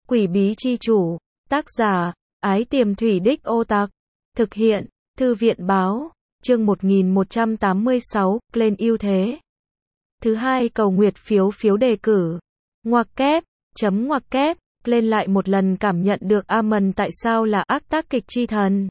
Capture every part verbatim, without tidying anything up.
Quỷ bí chi chủ, tác giả, Ái Tiềm Thủy Đích Ô Tặc, thực hiện, Thư viện báo, chương một nghìn một trăm tám mươi sáu, lên ưu thế. Thứ hai cầu nguyệt phiếu phiếu đề cử. Ngoặc kép, chấm ngoặc kép, lên lại một lần cảm nhận được Amon tại sao là ác tác kịch chi thần.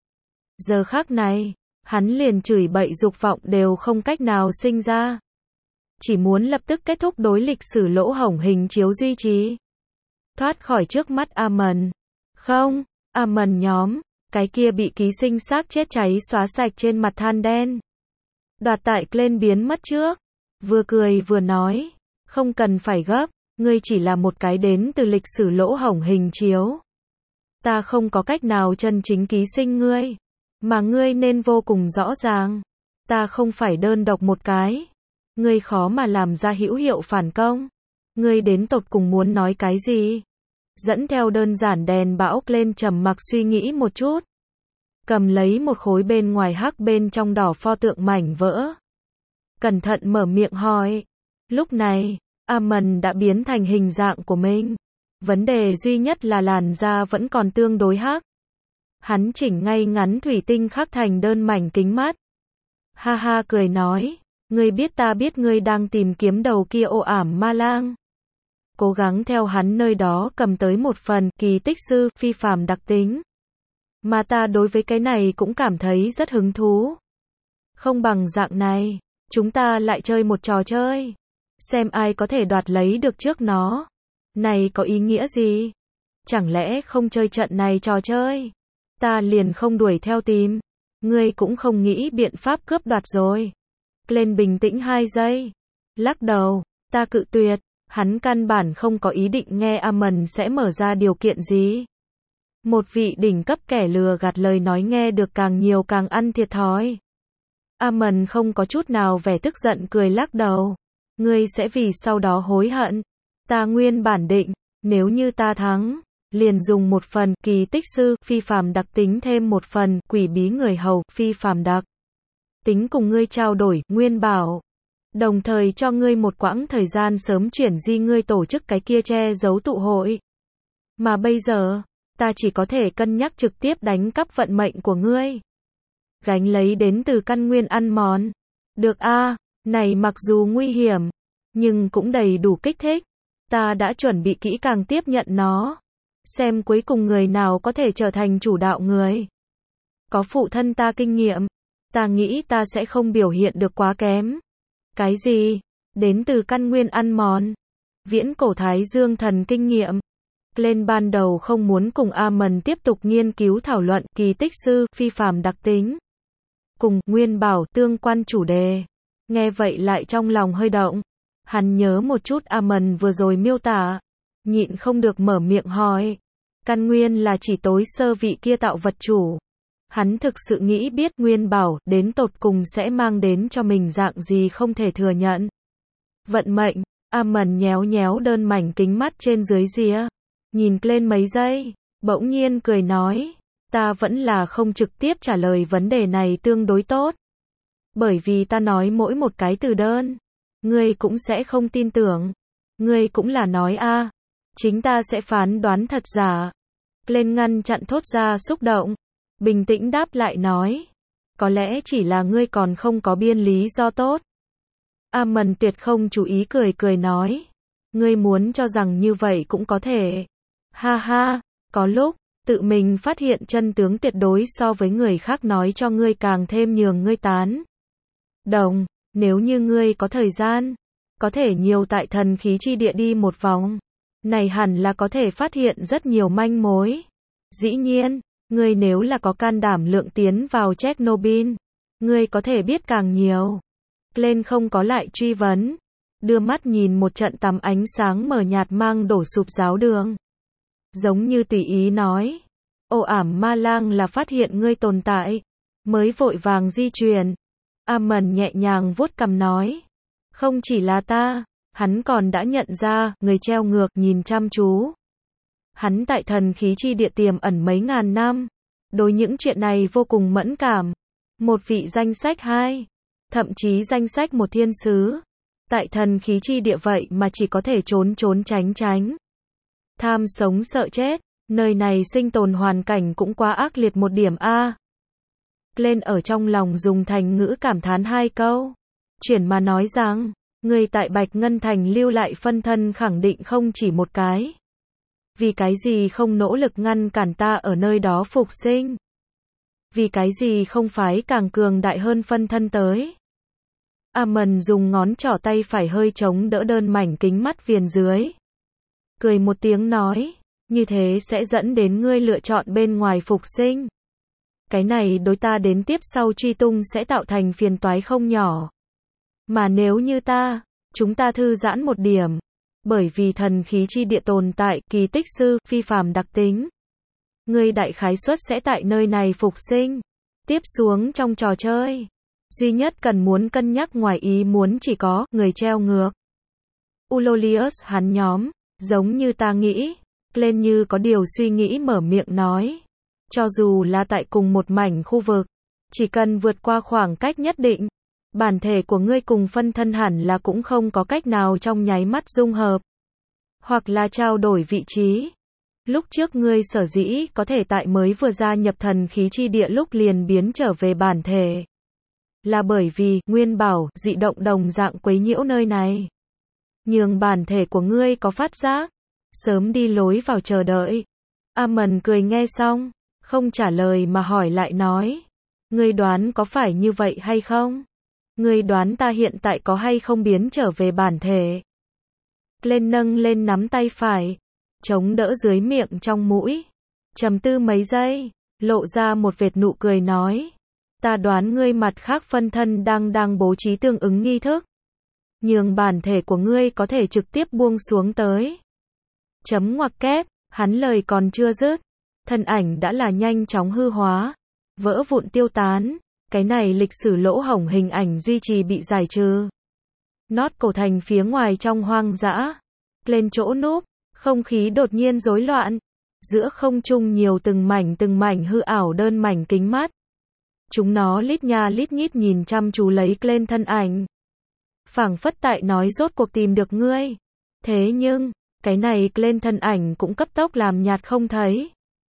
Giờ khắc này, hắn liền chửi bậy dục vọng đều không cách nào sinh ra. Chỉ muốn lập tức kết thúc đối lịch sử lỗ hổng hình chiếu duy trì. Thoát khỏi trước mắt Amon. Không, Amon nhóm, cái kia bị ký sinh xác chết cháy xóa sạch trên mặt than đen. Đoạt tại lên biến mất trước. Vừa cười vừa nói, không cần phải gấp, ngươi chỉ là một cái đến từ lịch sử lỗ hổng hình chiếu. Ta không có cách nào chân chính ký sinh ngươi, mà ngươi nên vô cùng rõ ràng. Ta không phải đơn độc một cái. Ngươi khó mà làm ra hữu hiệu phản công. Ngươi đến tột cùng muốn nói cái gì? Dẫn theo đơn giản đèn bão lên trầm mặc suy nghĩ một chút. Cầm lấy một khối bên ngoài hắc bên trong đỏ pho tượng mảnh vỡ. Cẩn thận mở miệng hỏi. Lúc này, Amon đã biến thành hình dạng của mình. Vấn đề duy nhất là làn da vẫn còn tương đối hắc. Hắn chỉnh ngay ngắn thủy tinh khắc thành đơn mảnh kính mắt. Ha ha cười nói, ngươi biết ta biết ngươi đang tìm kiếm đầu kia ô ảm ma lang. Cố gắng theo hắn nơi đó cầm tới một phần kỳ tích sư phi phàm đặc tính. Mà ta đối với cái này cũng cảm thấy rất hứng thú. Không bằng dạng này, chúng ta lại chơi một trò chơi. Xem ai có thể đoạt lấy được trước nó. Này có ý nghĩa gì? Chẳng lẽ không chơi trận này trò chơi? Ta liền không đuổi theo tìm. Ngươi cũng không nghĩ biện pháp cướp đoạt rồi. Lên bình tĩnh hai giây. Lắc đầu, ta cự tuyệt. Hắn căn bản không có ý định nghe Amon sẽ mở ra điều kiện gì. Một vị đỉnh cấp kẻ lừa gạt lời nói nghe được càng nhiều càng ăn thiệt thòi. Amon không có chút nào vẻ tức giận cười lắc đầu. Ngươi sẽ vì sau đó hối hận. Ta nguyên bản định, nếu như ta thắng, liền dùng một phần kỳ tích sư phi phàm đặc tính thêm một phần quỷ bí người hầu phi phàm đặc tính cùng ngươi trao đổi nguyên bảo. Đồng thời cho ngươi một quãng thời gian sớm chuyển di ngươi tổ chức cái kia che giấu tụ hội. Mà bây giờ, ta chỉ có thể cân nhắc trực tiếp đánh cắp vận mệnh của ngươi. Gánh lấy đến từ căn nguyên ăn mòn. Được a, à, này mặc dù nguy hiểm, nhưng cũng đầy đủ kích thích. Ta đã chuẩn bị kỹ càng tiếp nhận nó. Xem cuối cùng người nào có thể trở thành chủ đạo người. Có phụ thân ta kinh nghiệm. Ta nghĩ ta sẽ không biểu hiện được quá kém. Cái gì? Đến từ căn nguyên ăn mòn. Viễn cổ Thái Dương thần kinh nghiệm. Lên ban đầu không muốn cùng Amon tiếp tục nghiên cứu thảo luận kỳ tích sư phi phàm đặc tính. Cùng nguyên bảo tương quan chủ đề. Nghe vậy lại trong lòng hơi động. Hắn nhớ một chút Amon vừa rồi miêu tả. Nhịn không được mở miệng hỏi. Căn nguyên là chỉ tối sơ vị kia tạo vật chủ. Hắn thực sự nghĩ biết nguyên bảo đến tột cùng sẽ mang đến cho mình dạng gì không thể thừa nhận. Vận mệnh, Amon nhéo nhéo đơn mảnh kính mắt trên dưới rìa. Nhìn lên mấy giây, bỗng nhiên cười nói. Ta vẫn là không trực tiếp trả lời vấn đề này tương đối tốt. Bởi vì ta nói mỗi một cái từ đơn. Ngươi cũng sẽ không tin tưởng. Ngươi cũng là nói a, à, chính ta sẽ phán đoán thật giả. Lên ngăn chặn thốt ra xúc động. Bình tĩnh đáp lại nói. Có lẽ chỉ là ngươi còn không có biên lý do tốt. Amon tuyệt không chú ý cười cười nói. Ngươi muốn cho rằng như vậy cũng có thể. Ha ha, có lúc, tự mình phát hiện chân tướng tuyệt đối so với người khác nói cho ngươi càng thêm nhường ngươi tán. Đồng, nếu như ngươi có thời gian, có thể nhiều tại thần khí chi địa đi một vòng. Này hẳn là có thể phát hiện rất nhiều manh mối. Dĩ nhiên, ngươi nếu là có can đảm lượng tiến vào Chernobyl, ngươi có thể biết càng nhiều. Lên không có lại truy vấn. Đưa mắt nhìn một trận tắm ánh sáng mờ nhạt mang đổ sụp giáo đường. Giống như tùy ý nói. Ô ảm ma lang là phát hiện ngươi tồn tại. Mới vội vàng di chuyển. Amon nhẹ nhàng vuốt cằm nói. Không chỉ là ta. Hắn còn đã nhận ra, người treo ngược nhìn chăm chú. Hắn tại thần khí chi địa tiềm ẩn mấy ngàn năm. Đối những chuyện này vô cùng mẫn cảm. Một vị danh sách hai. Thậm chí danh sách một thiên sứ. Tại thần khí chi địa vậy mà chỉ có thể trốn trốn tránh tránh. Tham sống sợ chết, nơi này sinh tồn hoàn cảnh cũng quá ác liệt một điểm a. Glenn ở trong lòng dùng thành ngữ cảm thán hai câu. Chuyển mà nói rằng, người tại Bạch Ngân Thành lưu lại phân thân khẳng định không chỉ một cái. Vì cái gì không nỗ lực ngăn cản ta ở nơi đó phục sinh? Vì cái gì không phái càng cường đại hơn phân thân tới? Amon dùng ngón trỏ tay phải hơi chống đỡ đơn mảnh kính mắt viền dưới. Cười một tiếng nói, như thế sẽ dẫn đến ngươi lựa chọn bên ngoài phục sinh. Cái này đối ta đến tiếp sau truy tung sẽ tạo thành phiền toái không nhỏ. Mà nếu như ta, chúng ta thư giãn một điểm. Bởi vì thần khí chi địa tồn tại, kỳ tích sư, phi phàm đặc tính. Ngươi đại khái suất sẽ tại nơi này phục sinh. Tiếp xuống trong trò chơi. Duy nhất cần muốn cân nhắc ngoài ý muốn chỉ có, người treo ngược. Ulolius hắn nhóm, giống như ta nghĩ. Glenn như có điều suy nghĩ mở miệng nói. Cho dù là tại cùng một mảnh khu vực, chỉ cần vượt qua khoảng cách nhất định, bản thể của ngươi cùng phân thân hẳn là cũng không có cách nào trong nháy mắt dung hợp, hoặc là trao đổi vị trí. Lúc trước ngươi sở dĩ có thể tại mới vừa gia nhập thần khí chi địa lúc liền biến trở về bản thể, là bởi vì nguyên bảo dị động đồng dạng quấy nhiễu nơi này, nhường bản thể của ngươi có phát giác, sớm đi lối vào chờ đợi. Amon cười nghe xong, không trả lời mà hỏi lại nói, ngươi đoán có phải như vậy hay không? Ngươi đoán ta hiện tại có hay không biến trở về bản thể? Glenn nâng lên nắm tay phải, chống đỡ dưới miệng trong mũi, trầm tư mấy giây, lộ ra một vệt nụ cười nói, ta đoán ngươi mặt khác phân thân đang đang bố trí tương ứng nghi thức, nhường bản thể của ngươi có thể trực tiếp buông xuống tới. Chấm ngoặc kép, hắn lời còn chưa dứt, thân ảnh đã là nhanh chóng hư hóa, vỡ vụn tiêu tán, cái này lịch sử lỗ hổng hình ảnh duy trì bị giải trừ. Nót cổ thành phía ngoài trong hoang dã, lên chỗ núp, không khí đột nhiên rối loạn, giữa không trung nhiều từng mảnh từng mảnh hư ảo đơn mảnh kính mắt. Chúng nó lít nha lít nhít nhìn chăm chú lấy Glenn thân ảnh. Phảng phất tại nói rốt cuộc tìm được ngươi. Thế nhưng, cái này Glenn thân ảnh cũng cấp tốc làm nhạt không thấy.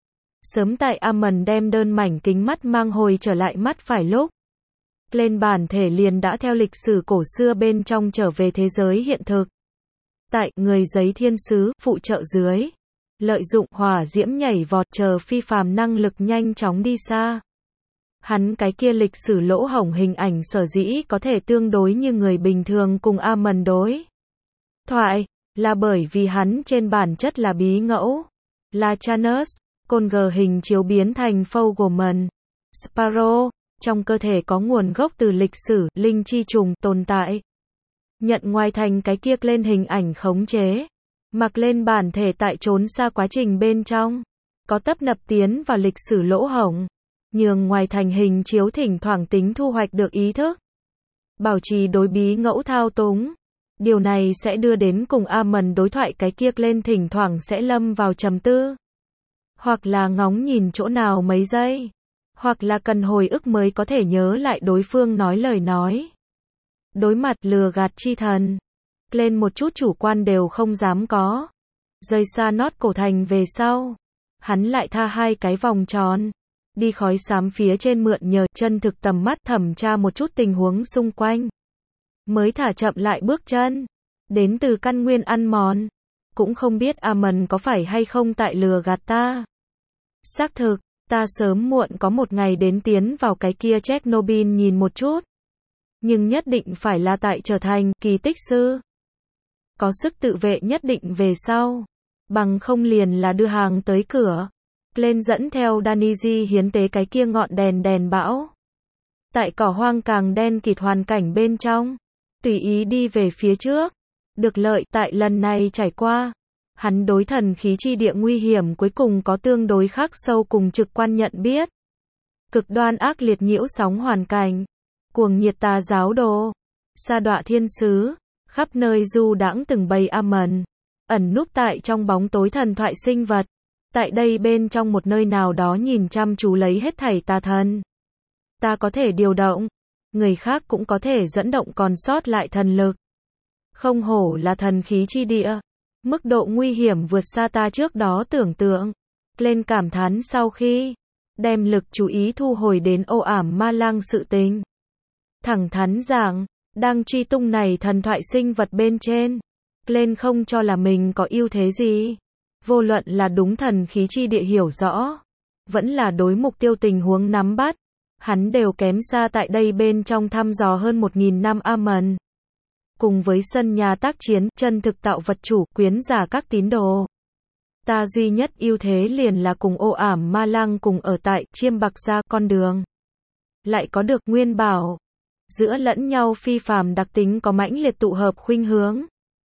Sớm tại Amon đem đơn mảnh kính mắt mang hồi trở lại mắt phải lúc, Glenn bản thể liền đã theo lịch sử cổ xưa bên trong trở về thế giới hiện thực. Tại người giấy thiên sứ phụ trợ dưới, lợi dụng hỏa diễm nhảy vọt chờ phi phàm năng lực nhanh chóng đi xa. Hắn cái kia lịch sử lỗ hổng hình ảnh sở dĩ có thể tương đối như người bình thường cùng Amon đối thoại, là bởi vì hắn trên bản chất là bí ngẫu, là Janus, con gờ hình chiếu biến thành Fogleman, Sparrow, trong cơ thể có nguồn gốc từ lịch sử, linh chi trùng tồn tại. Nhận ngoài thành cái kia lên hình ảnh khống chế, mặc lên bản thể tại trốn xa quá trình bên trong, có tấp nập tiến vào lịch sử lỗ hổng, nhường ngoài thành hình chiếu thỉnh thoảng tính thu hoạch được ý thức, bảo trì đối bí ngẫu thao túng. Điều này sẽ đưa đến cùng Amon đối thoại cái kia lên thỉnh thoảng sẽ lâm vào trầm tư, hoặc là ngóng nhìn chỗ nào mấy giây, hoặc là cần hồi ức mới có thể nhớ lại đối phương nói lời nói. Đối mặt lừa gạt chi thần, lên một chút chủ quan đều không dám có. Rời xa nót cổ thành về sau, hắn lại tha hai cái vòng tròn, đi khói xám phía trên mượn nhờ chân thực tầm mắt thẩm tra một chút tình huống xung quanh. Mới thả chậm lại bước chân, đến từ căn nguyên ăn mòn, cũng không biết Amon có phải hay không tại lừa gạt ta. Xác thực, ta sớm muộn có một ngày đến tiến vào cái kia Chernobyl nhìn một chút. Nhưng nhất định phải là tại trở thành kỳ tích sư. Có sức tự vệ nhất định về sau. Bằng không liền là đưa hàng tới cửa. Glenn dẫn theo Daniji hiến tế cái kia ngọn đèn đèn bão. Tại cỏ hoang càng đen kịt hoàn cảnh bên trong. Tùy ý đi về phía trước. Được lợi tại lần này trải qua. Hắn đối thần khí chi địa nguy hiểm cuối cùng có tương đối khắc sâu cùng trực quan nhận biết. Cực đoan ác liệt nhiễu sóng hoàn cảnh. Cuồng nhiệt tà giáo đồ. Sa đọa thiên sứ. Khắp nơi du đãng từng bầy Amon. Ẩn núp tại trong bóng tối thần thoại sinh vật. Tại đây bên trong một nơi nào đó nhìn chăm chú lấy hết thảy tà thần. Ta có thể điều động. Người khác cũng có thể dẫn động còn sót lại thần lực. Không hổ là thần khí chi địa. Mức độ nguy hiểm vượt xa ta trước đó tưởng tượng. Glenn cảm thán sau khi đem lực chú ý thu hồi đến ô ảm ma lang sự tình. Thẳng thắn rằng, đang truy tung này thần thoại sinh vật bên trên. Glenn không cho là mình có ưu thế gì. Vô luận là đúng thần khí chi địa hiểu rõ, vẫn là đối mục tiêu tình huống nắm bắt, hắn đều kém xa tại đây bên trong thăm dò hơn một nghìn năm Amon. Cùng với sân nhà tác chiến, chân thực tạo vật chủ, quyến giả các tín đồ. Ta duy nhất ưu thế liền là cùng ô ảm ma lang cùng ở tại chiêm bạc ra con đường. Lại có được nguyên bảo. Giữa lẫn nhau phi phàm đặc tính có mãnh liệt tụ hợp khuynh hướng.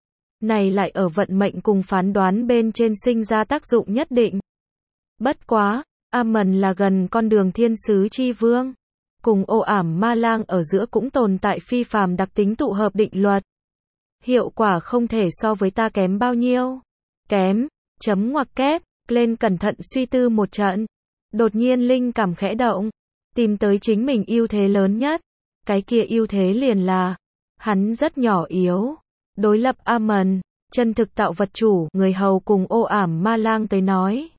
Này lại ở vận mệnh cùng phán đoán bên trên sinh ra tác dụng nhất định. Bất quá, Amon là gần con đường thiên sứ chi vương. Cùng ô ảm ma lang ở giữa cũng tồn tại phi phàm đặc tính tụ hợp định luật. Hiệu quả không thể so với ta kém bao nhiêu. Kém, chấm ngoặc kép, Glenn cẩn thận suy tư một trận. Đột nhiên linh cảm khẽ động. Tìm tới chính mình ưu thế lớn nhất. Cái kia ưu thế liền là, hắn rất nhỏ yếu. Đối lập Amon, chân thực tạo vật chủ, người hầu cùng ô ảm ma lang tới nói.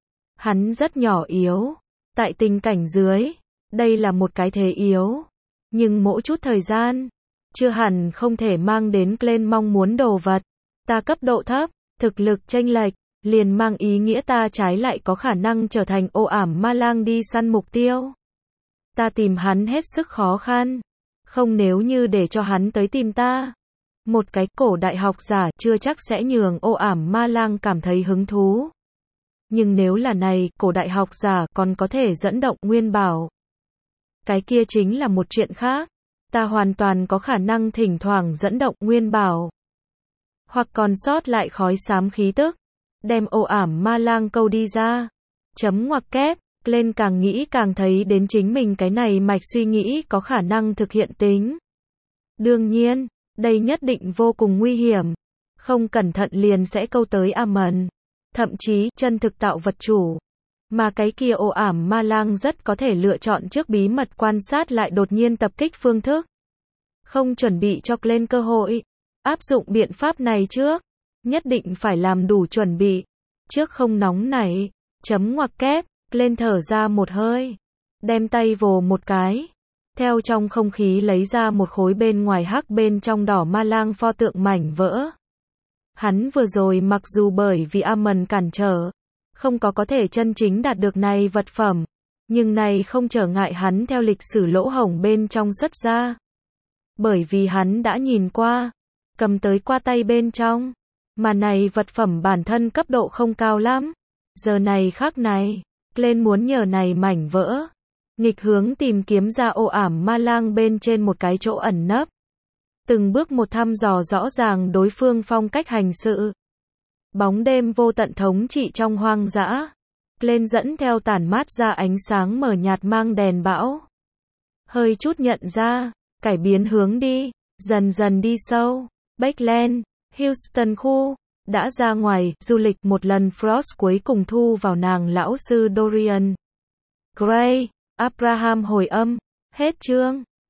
Hắn rất nhỏ yếu. Tại tình cảnh dưới, đây là một cái thế yếu. Nhưng mỗi chút thời gian, chưa hẳn không thể mang đến Glenn mong muốn đồ vật. Ta cấp độ thấp, thực lực chênh lệch, liền mang ý nghĩa ta trái lại có khả năng trở thành ô ảm ma lang đi săn mục tiêu. Ta tìm hắn hết sức khó khăn. Không nếu như để cho hắn tới tìm ta. Một cái cổ đại học giả chưa chắc sẽ nhường ô ảm ma lang cảm thấy hứng thú. Nhưng nếu là này, cổ đại học giả còn có thể dẫn động nguyên bảo. Cái kia chính là một chuyện khác. Ta hoàn toàn có khả năng thỉnh thoảng dẫn động nguyên bảo. Hoặc còn sót lại khói xám khí tức. Đem ô ảm ma lang câu đi ra. Chấm ngoặc kép, Glenn càng nghĩ càng thấy đến chính mình cái này mạch suy nghĩ có khả năng thực hiện tính. Đương nhiên, đây nhất định vô cùng nguy hiểm. Không cẩn thận liền sẽ câu tới Amon. Thậm chí, chân thực tạo vật chủ. Mà cái kia ô ảm ma lang rất có thể lựa chọn trước bí mật quan sát lại đột nhiên tập kích phương thức. Không chuẩn bị cho Glenn cơ hội. Áp dụng biện pháp này trước. Nhất định phải làm đủ chuẩn bị. Trước không nóng nảy. Chấm ngoặc kép, Glenn thở ra một hơi. Đem tay vồ một cái. Theo trong không khí lấy ra một khối bên ngoài hắc bên trong đỏ ma lang pho tượng mảnh vỡ. Hắn vừa rồi mặc dù bởi vì Amon cản trở, không có có thể chân chính đạt được này vật phẩm, nhưng này không trở ngại hắn theo lịch sử lỗ hổng bên trong xuất ra. Bởi vì hắn đã nhìn qua, cầm tới qua tay bên trong, mà này vật phẩm bản thân cấp độ không cao lắm. Giờ này khắc này, Glenn muốn nhờ này mảnh vỡ, nghịch hướng tìm kiếm ra ô ảm ma lang bên trên một cái chỗ ẩn nấp. Từng bước một thăm dò rõ ràng đối phương phong cách hành sự. Bóng đêm vô tận thống trị trong hoang dã. Glenn dẫn theo tản mát ra ánh sáng mờ nhạt mang đèn bão. Hơi chút nhận ra, cải biến hướng đi, dần dần đi sâu. Bakeland, Houston khu, đã ra ngoài, du lịch một lần Frost cuối cùng thu vào nàng lão sư Dorian Gray, Abraham hồi âm, hết chương.